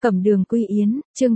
Cẩm Đường Quy Yến, chương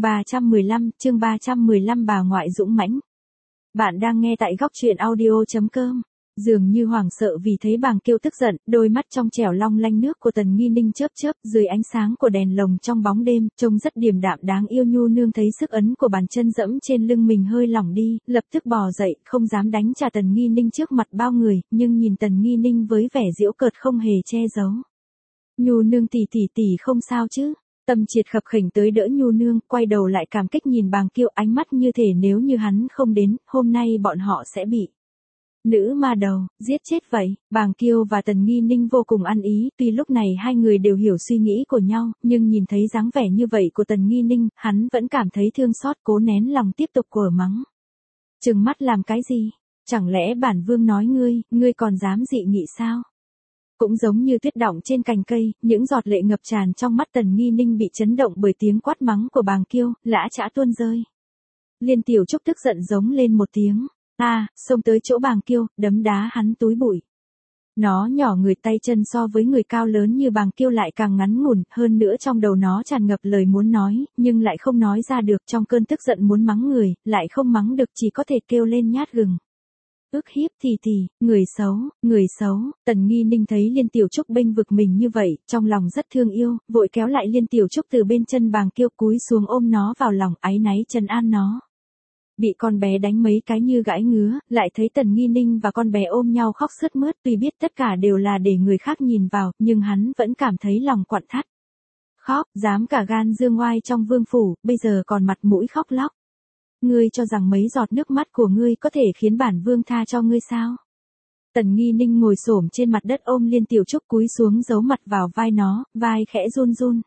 315 bà ngoại dũng mãnh. Bạn đang nghe tại góc truyện audio.com. Dường như hoảng sợ vì thấy Bàng Kiêu tức giận, đôi mắt trong trẻo long lanh nước của Tần Nghi Ninh chớp chớp dưới ánh sáng của đèn lồng trong bóng đêm, trông rất điềm đạm đáng yêu. Nhu nương thấy sức ấn của bàn chân dẫm trên lưng mình hơi lỏng đi, lập tức bò dậy, không dám đánh trả Tần Nghi Ninh trước mặt bao người, nhưng nhìn Tần Nghi Ninh với vẻ giễu cợt không hề che giấu. Nhu nương tỷ không sao chứ? Tâm Triệt khập khiễng tới đỡ Nhu nương, quay đầu lại cảm kích nhìn Bàng Kiêu, ánh mắt như thể nếu như hắn không đến, hôm nay bọn họ sẽ bị nữ ma đầu giết chết vậy. Bàng Kiêu và Tần Nghi Ninh vô cùng ăn ý, tuy lúc này hai người đều hiểu suy nghĩ của nhau, nhưng nhìn thấy dáng vẻ như vậy của Tần Nghi Ninh, hắn vẫn cảm thấy thương xót, cố nén lòng tiếp tục quở mắng. Trừng mắt làm cái gì? Chẳng lẽ bản vương nói ngươi còn dám dị nghị sao? Cũng giống như tuyết đọng trên cành cây, những giọt lệ ngập tràn trong mắt Tần Nghi Ninh bị chấn động bởi tiếng quát mắng của Bàng Kiêu, lã chã tuôn rơi. Liên Tiểu Trúc tức giận giống lên một tiếng, xông tới chỗ Bàng Kiêu, đấm đá hắn túi bụi. Nó nhỏ người tay chân so với người cao lớn như Bàng Kiêu lại càng ngắn ngủn, hơn nữa trong đầu nó tràn ngập lời muốn nói, nhưng lại không nói ra được, trong cơn tức giận muốn mắng người, lại không mắng được, chỉ có thể kêu lên nhát gừng. Ức hiếp tỷ, người xấu. Tần Nghi Ninh thấy Liên Tiểu Trúc bênh vực mình như vậy, trong lòng rất thương yêu, vội kéo lại Liên Tiểu Trúc từ bên chân Bàng Kiêu, cúi xuống ôm nó vào lòng, áy náy trấn an nó. Bị con bé đánh mấy cái như gãi ngứa, lại thấy Tần Nghi Ninh và con bé ôm nhau khóc sướt mướt, tuy biết tất cả đều là để người khác nhìn vào, nhưng hắn vẫn cảm thấy lòng quặn thắt. Khóc, dám cả gan dương oai trong vương phủ, bây giờ còn mặt mũi khóc lóc. Ngươi cho rằng mấy giọt nước mắt của ngươi có thể khiến bản vương tha cho ngươi sao? Tần Nghi Ninh ngồi xổm trên mặt đất ôm Liên Tiểu Trúc cúi xuống giấu mặt vào vai nó, vai khẽ run run.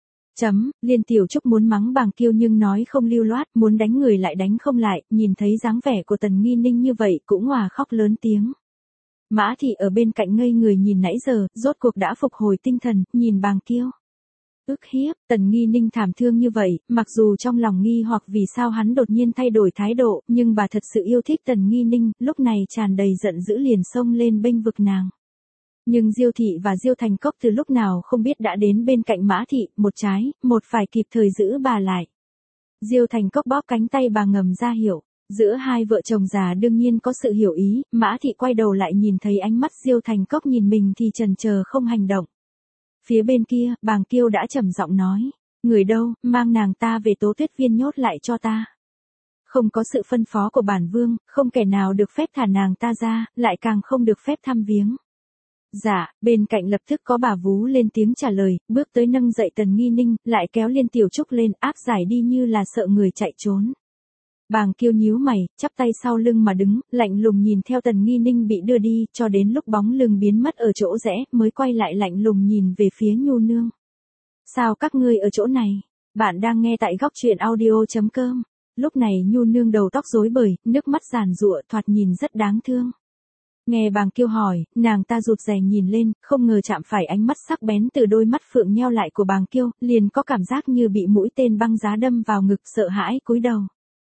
Liên Tiểu Trúc muốn mắng Bàng Kiêu nhưng nói không lưu loát, muốn đánh người lại đánh không lại, nhìn thấy dáng vẻ của Tần Nghi Ninh như vậy cũng òa khóc lớn tiếng. Mã Thị ở bên cạnh ngây người nhìn nãy giờ, rốt cuộc đã phục hồi tinh thần, nhìn Bàng Kiêu. Ức hiếp, Tần Nghi Ninh thảm thương như vậy, mặc dù trong lòng nghi hoặc vì sao hắn đột nhiên thay đổi thái độ, nhưng bà thật sự yêu thích Tần Nghi Ninh, lúc này tràn đầy giận dữ liền xông lên bênh vực nàng. Nhưng Diêu Thị và Diêu Thành Cốc từ lúc nào không biết đã đến bên cạnh Mã Thị, một trái, một phải kịp thời giữ bà lại. Diêu Thành Cốc bóp cánh tay bà ngầm ra hiệu, giữa hai vợ chồng già đương nhiên có sự hiểu ý, Mã Thị quay đầu lại nhìn thấy ánh mắt Diêu Thành Cốc nhìn mình thì chần chờ không hành động. Phía bên kia, Bàng Kiêu đã trầm giọng nói, người đâu, mang nàng ta về Tố Tuyết Viên nhốt lại cho ta. Không có sự phân phó của bản vương, không kẻ nào được phép thả nàng ta ra, lại càng không được phép thăm viếng. Dạ, bên cạnh lập tức có bà vú lên tiếng trả lời, bước tới nâng dậy Tần Nghi Ninh, lại kéo Liên Tiểu Trúc lên áp giải đi như là sợ người chạy trốn. Bàng Kiêu nhíu mày, chắp tay sau lưng mà đứng, lạnh lùng nhìn theo Tần Nghi Ninh bị đưa đi, cho đến lúc bóng lưng biến mất ở chỗ rẽ, mới quay lại lạnh lùng nhìn về phía Nhu nương. Sao các ngươi ở chỗ này? Bạn đang nghe tại góc truyện audio.com. Lúc này Nhu nương đầu tóc rối bời, nước mắt giàn giụa, thoạt nhìn rất đáng thương. Nghe Bàng Kiêu hỏi, nàng ta rụt rè nhìn lên, không ngờ chạm phải ánh mắt sắc bén từ đôi mắt phượng nheo lại của Bàng Kiêu, liền có cảm giác như bị mũi tên băng giá đâm vào ngực, sợ hãi cúi đầu.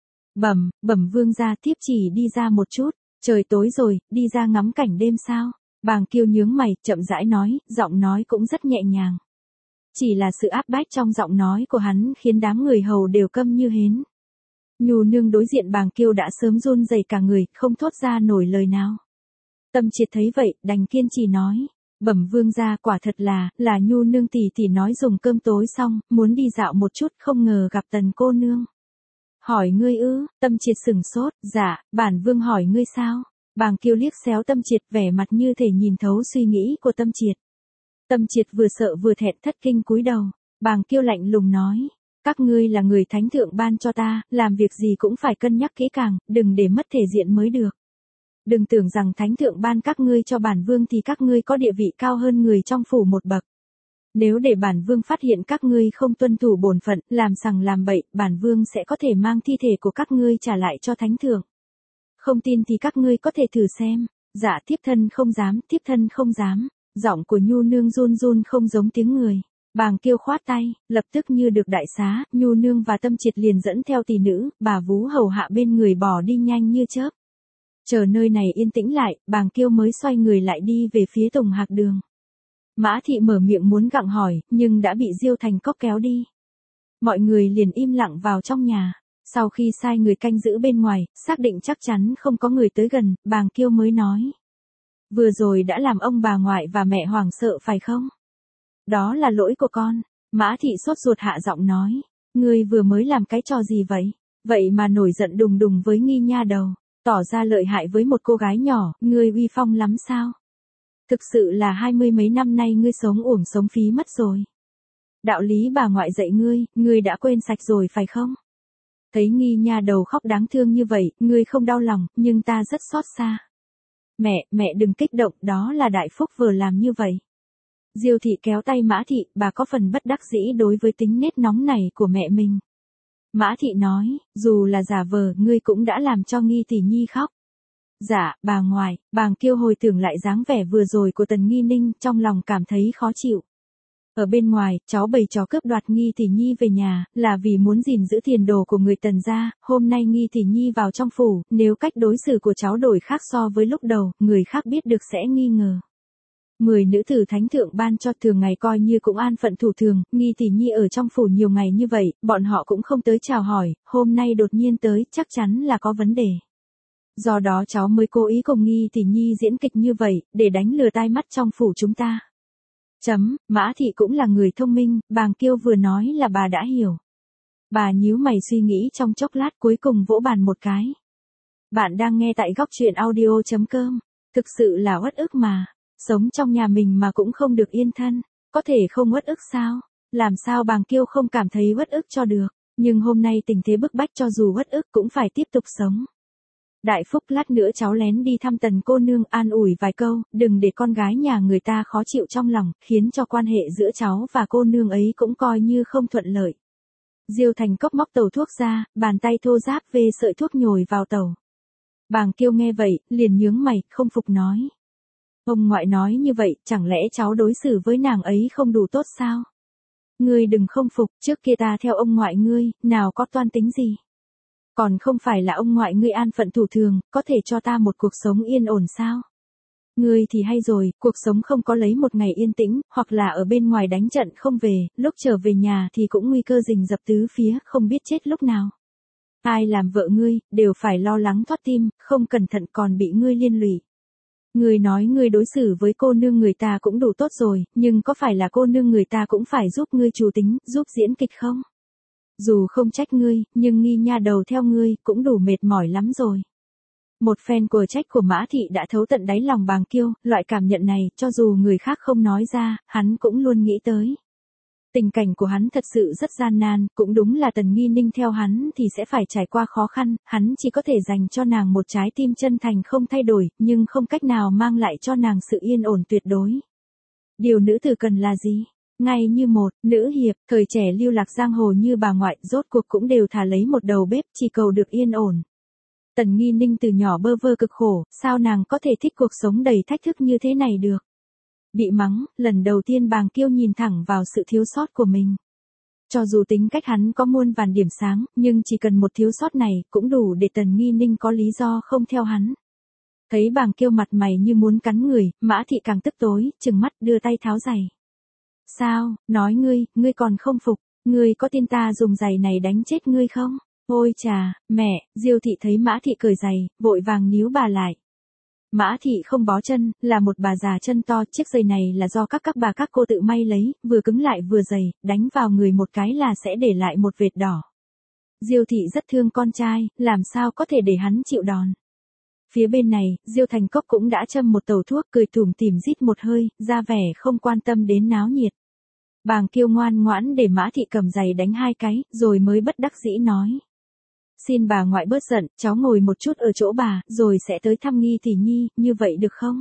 Bẩm vương gia, tiếp chỉ đi ra một chút, trời tối rồi, đi ra ngắm cảnh đêm sao? Bàng Kiêu nhướng mày, chậm rãi nói, giọng nói cũng rất nhẹ nhàng. Chỉ là sự áp bách trong giọng nói của hắn khiến đám người hầu đều câm như hến. Nhu nương đối diện Bàng Kiêu đã sớm run rẩy cả người, không thốt ra nổi lời nào. Tâm Triệt thấy vậy, đành kiên trì nói, bẩm vương gia, quả thật là Nhu nương tỷ nói dùng cơm tối xong, muốn đi dạo một chút, không ngờ gặp Tần cô nương. Hỏi ngươi ư? Tâm Triệt sửng sốt, dạ, bản vương hỏi ngươi sao? Bàng Kiêu liếc xéo Tâm Triệt, vẻ mặt như thể nhìn thấu suy nghĩ của Tâm Triệt. Tâm Triệt vừa sợ vừa thẹn thất kinh cúi đầu. Bàng Kiêu lạnh lùng nói, các ngươi là người thánh thượng ban cho ta, làm việc gì cũng phải cân nhắc kỹ càng, đừng để mất thể diện mới được. Đừng tưởng rằng thánh thượng ban các ngươi cho bản vương thì các ngươi có địa vị cao hơn người trong phủ một bậc. Nếu để bản vương phát hiện các ngươi không tuân thủ bổn phận, làm sằng làm bậy, bản vương sẽ có thể mang thi thể của các ngươi trả lại cho thánh thượng. Không tin thì các ngươi có thể thử xem. Dạ, thiếp thân không dám. Giọng của Nhu nương run run không giống tiếng người. Bàng Kiêu khoát tay, lập tức như được đại xá, Nhu nương và Tâm Triệt liền dẫn theo tỷ nữ, bà vú hầu hạ bên người bỏ đi nhanh như chớp. Chờ nơi này yên tĩnh lại, Bàng Kiêu mới xoay người lại đi về phía Tùng Hạc Đường. Mã Thị mở miệng muốn gặng hỏi, nhưng đã bị Diêu Thành Cốc kéo đi. Mọi người liền im lặng vào trong nhà. Sau khi sai người canh giữ bên ngoài, xác định chắc chắn không có người tới gần, Bàng Kiêu mới nói. Vừa rồi đã làm ông bà ngoại và mẹ hoảng sợ phải không? Đó là lỗi của con. Mã Thị sốt ruột hạ giọng nói. Ngươi vừa mới làm cái trò gì vậy? Vậy mà nổi giận đùng đùng với Nghi nha đầu. Tỏ ra lợi hại với một cô gái nhỏ, ngươi uy phong lắm sao? Thực sự là 20 mấy năm nay ngươi sống uổng sống phí mất rồi. Đạo lý bà ngoại dạy ngươi đã quên sạch rồi phải không? Thấy Nghi nha đầu khóc đáng thương như vậy, ngươi không đau lòng, nhưng ta rất xót xa. Mẹ đừng kích động, đó là Đại Phúc vừa làm như vậy. Diêu Thị kéo tay Mã Thị, bà có phần bất đắc dĩ đối với tính nết nóng này của mẹ mình. Mã Thị nói, dù là giả vờ, ngươi cũng đã làm cho Nghi tỷ nhi khóc. Dạ, bà ngoại. Bàng Kiêu hồi tưởng lại dáng vẻ vừa rồi của Tần Nghi Ninh, trong lòng cảm thấy khó chịu. Ở bên ngoài, cháu bày trò cướp đoạt Nghi tỷ nhi về nhà, là vì muốn gìn giữ tiền đồ của người Tần gia. Hôm nay Nghi tỷ nhi vào trong phủ, nếu cách đối xử của cháu đổi khác so với lúc đầu, người khác biết được sẽ nghi ngờ. 10 nữ tử thánh thượng ban cho thường ngày coi như cũng an phận thủ thường, Nghi tỷ nhi ở trong phủ nhiều ngày như vậy, bọn họ cũng không tới chào hỏi, hôm nay đột nhiên tới, chắc chắn là có vấn đề. Do đó cháu mới cố ý cùng Nghi tỷ nhi diễn kịch như vậy, để đánh lừa tai mắt trong phủ chúng ta. Mã Thị cũng là người thông minh, Bàng Kiêu vừa nói là bà đã hiểu. Bà nhíu mày suy nghĩ trong chốc lát cuối cùng vỗ bàn một cái. Bạn đang nghe tại góc truyện audio.com. Thực sự là uất ức mà. Sống trong nhà mình mà cũng không được yên thân. Có thể không uất ức sao? Làm sao Bàng Kiêu không cảm thấy uất ức cho được. Nhưng hôm nay tình thế bức bách cho dù uất ức cũng phải tiếp tục sống. Đại Phúc lát nữa cháu lén đi thăm Tần cô nương an ủi vài câu, đừng để con gái nhà người ta khó chịu trong lòng, khiến cho quan hệ giữa cháu và cô nương ấy cũng coi như không thuận lợi. Diêu Thành Cốc móc tàu thuốc ra, bàn tay thô ráp vê sợi thuốc nhồi vào tàu. Bàng Kiêu nghe vậy, liền nhướng mày, không phục nói. Ông ngoại nói như vậy, chẳng lẽ cháu đối xử với nàng ấy không đủ tốt sao? Ngươi đừng không phục, trước kia ta theo ông ngoại ngươi, nào có toan tính gì? Còn không phải là ông ngoại ngươi an phận thủ thường, có thể cho ta một cuộc sống yên ổn sao? Ngươi thì hay rồi, cuộc sống không có lấy một ngày yên tĩnh, hoặc là ở bên ngoài đánh trận không về, lúc trở về nhà thì cũng nguy cơ rình rập tứ phía, không biết chết lúc nào. Ai làm vợ ngươi, đều phải lo lắng thoát tim, không cẩn thận còn bị ngươi liên lụy. Ngươi nói ngươi đối xử với cô nương người ta cũng đủ tốt rồi, nhưng có phải là cô nương người ta cũng phải giúp ngươi chủ tính, giúp diễn kịch không? Dù không trách ngươi, nhưng Nghi nha đầu theo ngươi cũng đủ mệt mỏi lắm rồi. Một phen của trách của Mã Thị đã thấu tận đáy lòng Bàng Kiêu, loại cảm nhận này, cho dù người khác không nói ra, hắn cũng luôn nghĩ tới. Tình cảnh của hắn thật sự rất gian nan, cũng đúng là Tần Nghi Ninh theo hắn thì sẽ phải trải qua khó khăn, hắn chỉ có thể dành cho nàng một trái tim chân thành không thay đổi, nhưng không cách nào mang lại cho nàng sự yên ổn tuyệt đối. Điều nữ tử cần là gì? Ngay như một nữ hiệp, thời trẻ lưu lạc giang hồ như bà ngoại, rốt cuộc cũng đều thà lấy một đầu bếp, chỉ cầu được yên ổn. Tần Nghi Ninh từ nhỏ bơ vơ cực khổ, sao nàng có thể thích cuộc sống đầy thách thức như thế này được? Bị mắng, lần đầu tiên Bàng Kiêu nhìn thẳng vào sự thiếu sót của mình. Cho dù tính cách hắn có muôn vàn điểm sáng, nhưng chỉ cần một thiếu sót này, cũng đủ để Tần Nghi Ninh có lý do không theo hắn. Thấy Bàng Kiêu mặt mày như muốn cắn người, Mã Thị càng tức tối, trừng mắt đưa tay tháo giày. Sao, nói ngươi còn không phục, ngươi có tin ta dùng giày này đánh chết ngươi không? Ôi chà, mẹ, Diêu Thị thấy Mã Thị cởi giày, vội vàng níu bà lại. Mã Thị không bó chân, là một bà già chân to, chiếc giày này là do các bà các cô tự may lấy, vừa cứng lại vừa dày, đánh vào người một cái là sẽ để lại một vệt đỏ. Diêu Thị rất thương con trai, làm sao có thể để hắn chịu đòn. Phía bên này, Diêu Thành Cốc cũng đã châm một tàu thuốc, cười tủm tỉm rít một hơi, ra vẻ không quan tâm đến náo nhiệt. Bàng Kiêu ngoan ngoãn để Mã Thị cầm giày đánh 2 cái, rồi mới bất đắc dĩ nói. Xin bà ngoại bớt giận, cháu ngồi một chút ở chỗ bà, rồi sẽ tới thăm Nghi tỷ nhi, như vậy được không?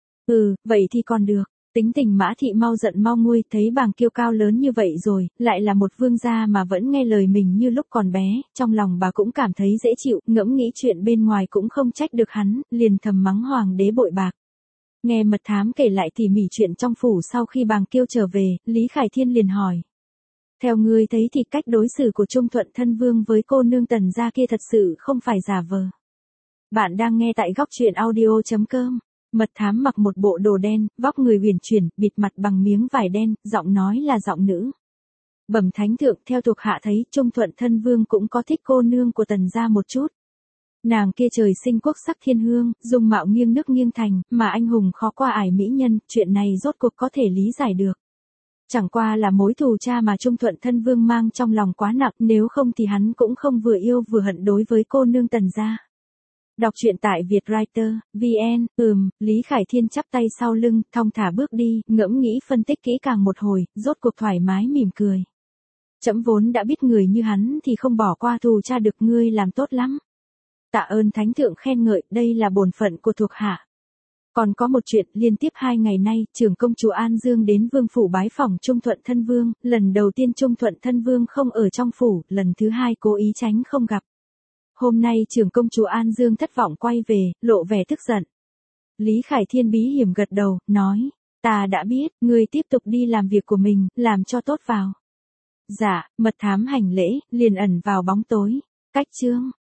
Vậy thì còn được. Tính tình Mã Thị mau giận mau nguôi, thấy Bàng Kiêu cao lớn như vậy rồi, lại là một vương gia mà vẫn nghe lời mình như lúc còn bé, trong lòng bà cũng cảm thấy dễ chịu, ngẫm nghĩ chuyện bên ngoài cũng không trách được hắn, liền thầm mắng hoàng đế bội bạc. Nghe mật thám kể lại tỉ mỉ chuyện trong phủ sau khi Bàng Kiêu trở về, Lý Khải Thiên liền hỏi. Theo ngươi thấy thì cách đối xử của Trung Thuận Thân Vương với cô nương Tần gia kia thật sự không phải giả vờ. Bạn đang nghe tại góc truyện audio.com. Mật thám mặc một bộ đồ đen, vóc người huyền chuyển, bịt mặt bằng miếng vải đen, giọng nói là giọng nữ. Bẩm thánh thượng, theo thuộc hạ thấy Trung Thuận thân vương cũng có thích cô nương của Tần gia một chút. Nàng kia trời sinh quốc sắc thiên hương, dung mạo nghiêng nước nghiêng thành, mà anh hùng khó qua ải mỹ nhân, chuyện này rốt cuộc có thể lý giải được. Chẳng qua là mối thù cha mà Trung Thuận thân vương mang trong lòng quá nặng, nếu không thì hắn cũng không vừa yêu vừa hận đối với cô nương Tần gia. Đọc truyện tại Vietwriter, VN, Lý Khải Thiên chắp tay sau lưng, thong thả bước đi, ngẫm nghĩ phân tích kỹ càng một hồi, rốt cuộc thoải mái mỉm cười. Trẫm vốn đã biết người như hắn thì không bỏ qua thù cha được, ngươi làm tốt lắm. Tạ ơn thánh thượng khen ngợi, đây là bổn phận của thuộc hạ. Còn có một chuyện, liên tiếp 2 ngày nay, trưởng công chúa An Dương đến vương phủ bái phỏng Trung Thuận thân vương, lần đầu tiên Trung Thuận thân vương không ở trong phủ, lần thứ 2 cố ý tránh không gặp. Hôm nay trưởng công chúa An Dương thất vọng quay về, lộ vẻ tức giận. Lý Khải Thiên bí hiểm gật đầu, nói, ta đã biết, ngươi tiếp tục đi làm việc của mình, làm cho tốt vào. Dạ, mật thám hành lễ, liền ẩn vào bóng tối. Cách chương